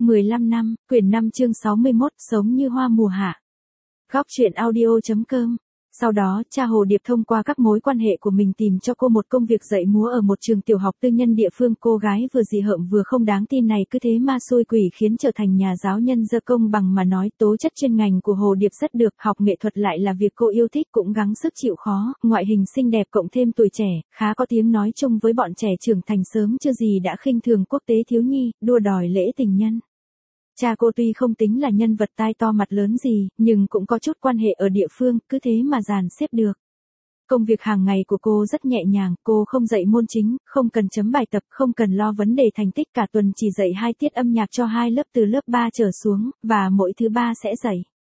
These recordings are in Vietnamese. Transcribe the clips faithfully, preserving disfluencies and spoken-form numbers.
mười lăm năm, quyển năm chương sáu mươi mốt, sống như hoa mùa hạ. Góc truyện audio.com. Sau đó, cha Hồ Điệp thông qua các mối quan hệ của mình tìm cho cô một công việc dạy múa ở một trường tiểu học tư nhân địa phương. Cô gái vừa dị hợm vừa không đáng tin này cứ thế ma xui quỷ khiến trở thành nhà giáo nhân dơ. Công bằng mà nói, tố chất chuyên ngành của Hồ Điệp rất được, học nghệ thuật lại là việc cô yêu thích, cũng gắng sức chịu khó, ngoại hình xinh đẹp cộng thêm tuổi trẻ, khá có tiếng nói chung với bọn trẻ trưởng thành sớm chưa gì đã khinh thường quốc tế thiếu nhi, đua đòi lễ tình nhân. Cha cô tuy không tính là nhân vật tai to mặt lớn gì, nhưng cũng có chút quan hệ ở địa phương, cứ thế mà dàn xếp được. Công việc hàng ngày của cô rất nhẹ nhàng, cô không dạy môn chính, không cần chấm bài tập, không cần lo vấn đề thành tích, cả tuần chỉ dạy hai tiết âm nhạc cho hai lớp từ lớp ba trở xuống, và mỗi thứ ba sẽ dạy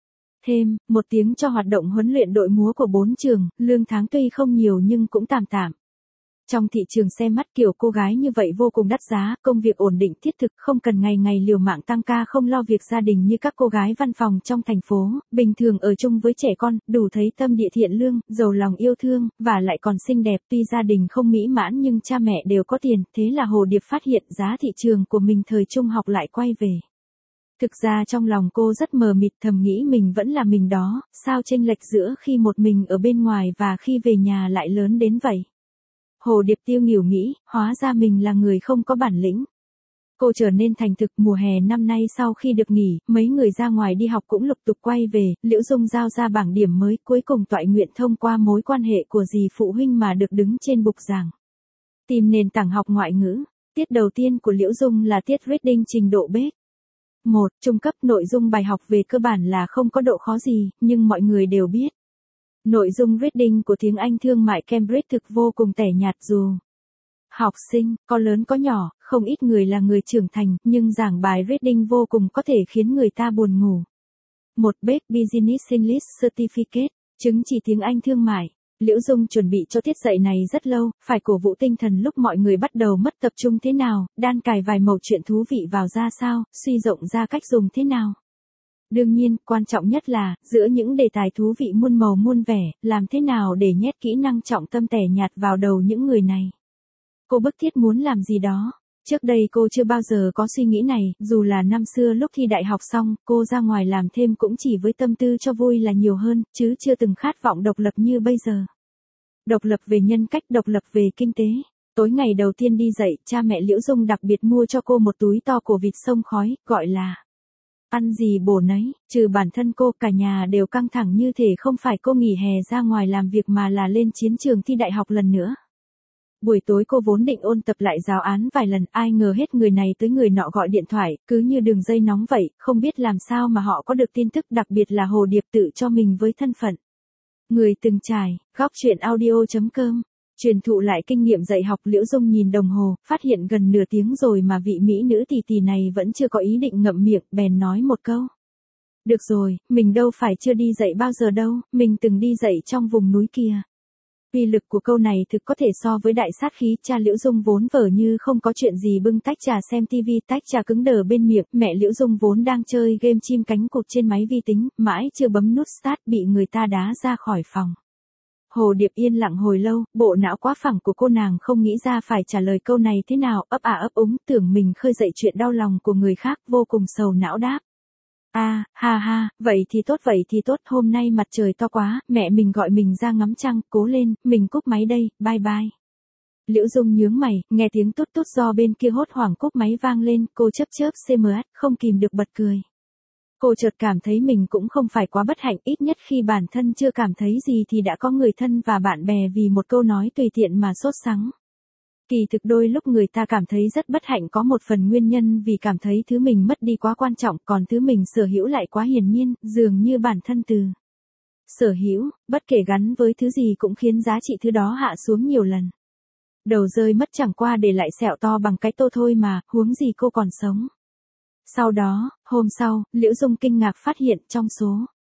thêm một tiếng cho hoạt động huấn luyện đội múa của bốn trường. Lương tháng tuy không nhiều nhưng cũng tạm tạm. Trong thị trường xem mắt kiểu cô gái như vậy vô cùng đắt giá, công việc ổn định thiết thực, không cần ngày ngày liều mạng tăng ca không lo việc gia đình như các cô gái văn phòng trong thành phố, bình thường ở chung với trẻ con, đủ thấy tâm địa thiện lương, giàu lòng yêu thương, và lại còn xinh đẹp. Tuy gia đình không mỹ mãn nhưng cha mẹ đều có tiền, thế là Hồ Điệp phát hiện giá thị trường của mình thời trung học lại quay về. Thực ra trong lòng cô rất mờ mịt, thầm nghĩ mình vẫn là mình đó, sao chênh lệch giữa khi một mình ở bên ngoài và khi về nhà lại lớn đến vậy. Hồ Điệp tiêu nghỉu nghĩ, hóa ra mình là người không có bản lĩnh. Cô trở nên thành thực. Mùa hè năm nay sau khi được nghỉ, mấy người ra ngoài đi học cũng lục tục quay về, Liễu Dung giao ra bảng điểm mới, cuối cùng Toại Nguyện thông qua mối quan hệ của dì phụ huynh mà được đứng trên bục giảng. Tìm nền tảng học ngoại ngữ. Tiết đầu tiên của Liễu Dung là tiết reading trình độ B một, trung cấp. Nội dung bài học về cơ bản là không có độ khó gì, nhưng mọi người đều biết. Nội dung reading của tiếng Anh thương mại Cambridge thực vô cùng tẻ nhạt, dù học sinh, có lớn có nhỏ, không ít người là người trưởng thành, nhưng giảng bài reading vô cùng có thể khiến người ta buồn ngủ. một B Business English Certificate, chứng chỉ tiếng Anh thương mại. Liễu Dung chuẩn bị cho tiết dạy này rất lâu, phải cổ vũ tinh thần lúc mọi người bắt đầu mất tập trung thế nào, đan cài vài mẩu chuyện thú vị vào ra sao, suy rộng ra cách dùng thế nào. Đương nhiên, quan trọng nhất là, giữa những đề tài thú vị muôn màu muôn vẻ, làm thế nào để nhét kỹ năng trọng tâm tẻ nhạt vào đầu những người này. Cô bức thiết muốn làm gì đó. Trước đây cô chưa bao giờ có suy nghĩ này, dù là năm xưa lúc thi đại học xong, cô ra ngoài làm thêm cũng chỉ với tâm tư cho vui là nhiều hơn, chứ chưa từng khát vọng độc lập như bây giờ. Độc lập về nhân cách, độc lập về kinh tế. Tối ngày đầu tiên đi dạy, cha mẹ Liễu Dung đặc biệt mua cho cô một túi to cổ vịt sông khói, gọi là ăn gì bổ nấy. Trừ bản thân cô, cả nhà đều căng thẳng như thể không phải cô nghỉ hè ra ngoài làm việc mà là lên chiến trường thi đại học lần nữa. Buổi tối cô vốn định ôn tập lại giáo án vài lần, ai ngờ hết người này tới người nọ gọi điện thoại, cứ như đường dây nóng vậy, không biết làm sao mà họ có được tin tức, đặc biệt là Hồ Điệp tự cho mình với thân phận người từng trải. Góc truyện audio.com. Truyền thụ lại kinh nghiệm dạy học. Liễu Dung nhìn đồng hồ, phát hiện gần nửa tiếng rồi mà vị mỹ nữ tỷ tỷ này vẫn chưa có ý định ngậm miệng, bèn nói một câu. Được rồi, mình đâu phải chưa đi dạy bao giờ đâu, mình từng đi dạy trong vùng núi kia. Uy lực của câu này thực có thể so với đại sát khí. Cha Liễu Dung vốn vờ như không có chuyện gì bưng tách trà xem tivi, tách trà cứng đờ bên miệng. Mẹ Liễu Dung vốn đang chơi game chim cánh cụt trên máy vi tính, mãi chưa bấm nút start bị người ta đá ra khỏi phòng. Hồ Điệp yên lặng hồi lâu, bộ não quá phẳng của cô nàng không nghĩ ra phải trả lời câu này thế nào, ấp à ấp úng, tưởng mình khơi dậy chuyện đau lòng của người khác, vô cùng sầu não đáp. À, ha ha, vậy thì tốt vậy thì tốt, hôm nay mặt trời to quá, mẹ mình gọi mình ra ngắm trăng, cố lên, mình cúp máy đây, bye bye. Liễu Dung nhướng mày, nghe tiếng tút tút do bên kia hốt hoảng cúp máy vang lên, cô chớp chớp xê em ét, không kìm được bật cười. Cô chợt cảm thấy mình cũng không phải quá bất hạnh, ít nhất khi bản thân chưa cảm thấy gì thì đã có người thân và bạn bè vì một câu nói tùy tiện mà sốt sắng. Kỳ thực đôi lúc người ta cảm thấy rất bất hạnh có một phần nguyên nhân vì cảm thấy thứ mình mất đi quá quan trọng, còn thứ mình sở hữu lại quá hiển nhiên, dường như bản thân từ sở hữu, bất kể gắn với thứ gì cũng khiến giá trị thứ đó hạ xuống nhiều lần. Đầu rơi mất chẳng qua để lại sẹo to bằng cái tô thôi mà, huống gì cô còn sống. Sau đó, hôm sau, Liễu Dung kinh ngạc phát hiện trong số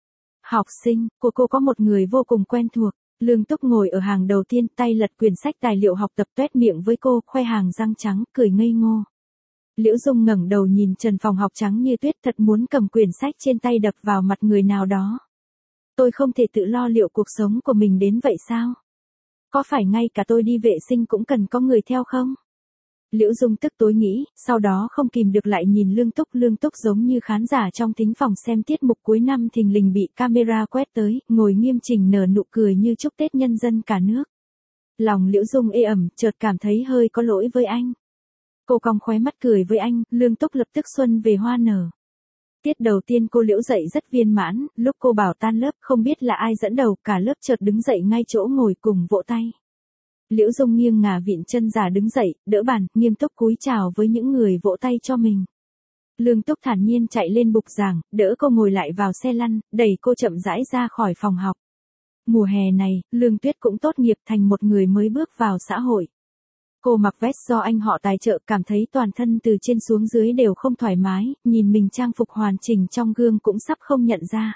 học sinh của cô có một người vô cùng quen thuộc. Lương Túc ngồi ở hàng đầu tiên, tay lật quyển sách tài liệu học tập, tuét miệng với cô, khoe hàng răng trắng, cười ngây ngô. Liễu Dung ngẩng đầu nhìn trần phòng học trắng như tuyết, thật muốn cầm quyển sách trên tay đập vào mặt người nào đó. Tôi không thể tự lo liệu cuộc sống của mình đến vậy sao? Có phải ngay cả tôi đi vệ sinh cũng cần có người theo không? Liễu Dung tức tối nghĩ, sau đó không kìm được lại nhìn Lương Túc. Lương Túc giống như khán giả trong thính phòng xem tiết mục cuối năm thình lình bị camera quét tới, ngồi nghiêm chỉnh nở nụ cười như chúc Tết nhân dân cả nước. Lòng Liễu Dung ê ẩm, chợt cảm thấy hơi có lỗi với anh. Cô cong khóe mắt cười với anh, Lương Túc lập tức xuân về hoa nở. Tiết đầu tiên cô Liễu dậy rất viên mãn, lúc cô bảo tan lớp không biết là ai dẫn đầu, cả lớp chợt đứng dậy ngay chỗ ngồi cùng vỗ tay. Liễu Dung nghiêng ngả vịn chân già đứng dậy, đỡ bàn, nghiêm túc cúi chào với những người vỗ tay cho mình. Lương Túc thản nhiên chạy lên bục giảng, đỡ cô ngồi lại vào xe lăn, đẩy cô chậm rãi ra khỏi phòng học. Mùa hè này, Lương Tuyết cũng tốt nghiệp thành một người mới bước vào xã hội. Cô mặc vest do anh họ tài trợ, cảm thấy toàn thân từ trên xuống dưới đều không thoải mái, nhìn mình trang phục hoàn chỉnh trong gương cũng sắp không nhận ra.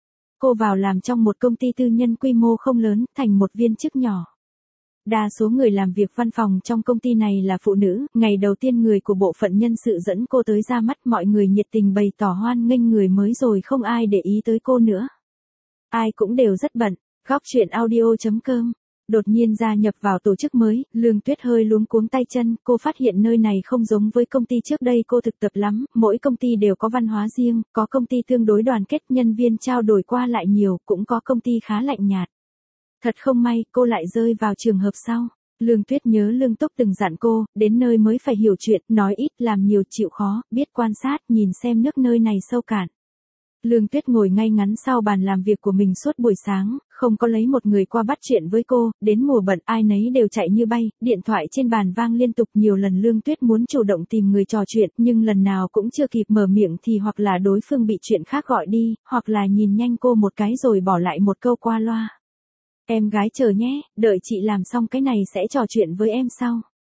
Cô vào làm trong một công ty tư nhân quy mô không lớn, thành một viên chức nhỏ. Đa số người làm việc văn phòng trong công ty này là phụ nữ, ngày đầu tiên người của bộ phận nhân sự dẫn cô tới ra mắt, mọi người nhiệt tình bày tỏ hoan nghênh người mới rồi không ai để ý tới cô nữa. Ai cũng đều rất bận. Góc truyện audio chấm com. Đột nhiên gia nhập vào tổ chức mới, Lương Tuyết hơi luống cuống tay chân, cô phát hiện nơi này không giống với công ty trước đây cô thực tập lắm, mỗi công ty đều có văn hóa riêng, có công ty tương đối đoàn kết, nhân viên trao đổi qua lại nhiều, cũng có công ty khá lạnh nhạt. Thật không may, cô lại rơi vào trường hợp sau. Lương Tuyết nhớ Lương Túc từng dặn cô, đến nơi mới phải hiểu chuyện, nói ít làm nhiều chịu khó, biết quan sát, nhìn xem nước nơi này sâu cạn. Lương Tuyết ngồi ngay ngắn sau bàn làm việc của mình suốt buổi sáng, không có lấy một người qua bắt chuyện với cô, đến mùa bận ai nấy đều chạy như bay, điện thoại trên bàn vang liên tục, nhiều lần Lương Tuyết muốn chủ động tìm người trò chuyện, nhưng lần nào cũng chưa kịp mở miệng thì hoặc là đối phương bị chuyện khác gọi đi, hoặc là nhìn nhanh cô một cái rồi bỏ lại một câu qua loa. Em gái chờ nhé, đợi chị làm xong cái này sẽ trò chuyện với em sau.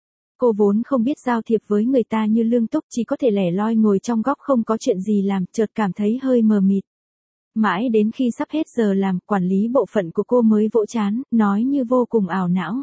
Cô vốn không biết giao thiệp với người ta như Lương Túc, chỉ có thể lẻ loi ngồi trong góc không có chuyện gì làm, chợt cảm thấy hơi mờ mịt. Mãi đến khi sắp hết giờ làm, quản lý bộ phận của cô mới vỗ chán, nói như vô cùng ảo não.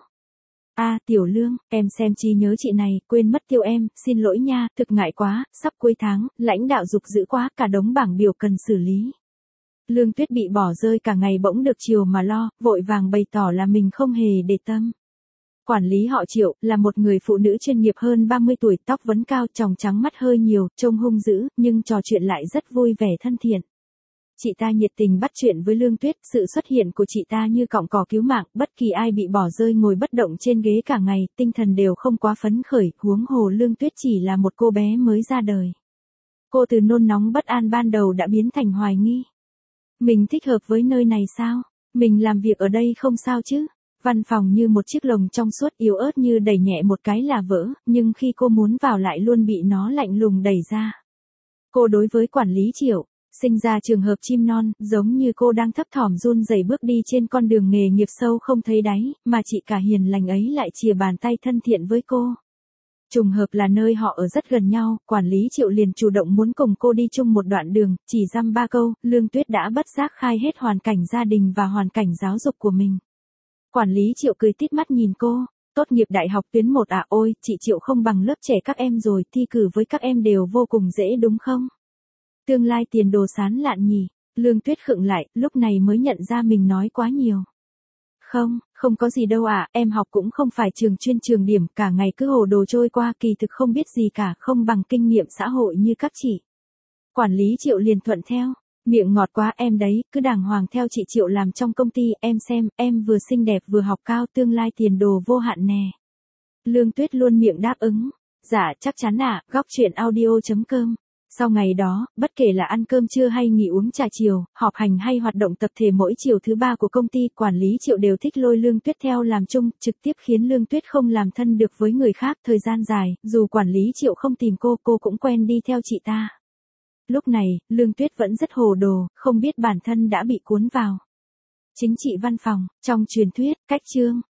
A à, Tiểu Lương, em xem chi nhớ chị này, quên mất tiêu em, xin lỗi nha, thực ngại quá, sắp cuối tháng, lãnh đạo giục dữ quá, cả đống bảng biểu cần xử lý. Lương Tuyết bị bỏ rơi cả ngày bỗng được chiều mà lo, vội vàng bày tỏ là mình không hề để tâm. Quản lý họ Triệu, là một người phụ nữ chuyên nghiệp hơn ba mươi tuổi, tóc vấn cao, tròng trắng mắt hơi nhiều, trông hung dữ, nhưng trò chuyện lại rất vui vẻ thân thiện. Chị ta nhiệt tình bắt chuyện với Lương Tuyết, sự xuất hiện của chị ta như cọng cỏ cứu mạng, bất kỳ ai bị bỏ rơi ngồi bất động trên ghế cả ngày, tinh thần đều không quá phấn khởi, huống hồ Lương Tuyết chỉ là một cô bé mới ra đời. Cô từ nôn nóng bất an ban đầu đã biến thành hoài nghi. Mình thích hợp với nơi này sao? Mình làm việc ở đây không sao chứ? Văn phòng như một chiếc lồng trong suốt yếu ớt như đẩy nhẹ một cái là vỡ, nhưng khi cô muốn vào lại luôn bị nó lạnh lùng đẩy ra. Cô đối với quản lý Triệu, sinh ra trường hợp chim non, giống như cô đang thấp thỏm run rẩy bước đi trên con đường nghề nghiệp sâu không thấy đáy, mà chị cả hiền lành ấy lại chìa bàn tay thân thiện với cô. Trùng hợp là nơi họ ở rất gần nhau, quản lý Triệu liền chủ động muốn cùng cô đi chung một đoạn đường, chỉ dăm ba câu, Lương Tuyết đã bất giác khai hết hoàn cảnh gia đình và hoàn cảnh giáo dục của mình. Quản lý Triệu cười tít mắt nhìn cô, tốt nghiệp đại học tuyến một à, ôi, chị Triệu không bằng lớp trẻ các em rồi, thi cử với các em đều vô cùng dễ đúng không? Tương lai tiền đồ sáng lạn nhỉ. Lương Tuyết khựng lại, lúc này mới nhận ra mình nói quá nhiều. Không, không có gì đâu ạ, à, em học cũng không phải trường chuyên trường điểm, cả ngày cứ hồ đồ trôi qua, kỳ thực không biết gì cả, không bằng kinh nghiệm xã hội như các chị. Quản lý Triệu liền thuận theo, miệng ngọt quá em đấy, cứ đàng hoàng theo chị Triệu làm trong công ty, em xem, em vừa xinh đẹp vừa học cao, tương lai tiền đồ vô hạn nè. Lương Tuyết luôn miệng đáp ứng, dạ chắc chắn ạ, à, góc truyện audio chấm com. Sau ngày đó, bất kể là ăn cơm trưa hay nghỉ uống trà chiều, họp hành hay hoạt động tập thể mỗi chiều thứ ba của công ty, quản lý Triệu đều thích lôi Lương Tuyết theo làm chung, trực tiếp khiến Lương Tuyết không làm thân được với người khác thời gian dài, dù quản lý Triệu không tìm cô, cô cũng quen đi theo chị ta. Lúc này, Lương Tuyết vẫn rất hồ đồ, không biết bản thân đã bị cuốn vào. Chính trị văn phòng, trong truyền thuyết, cách chương.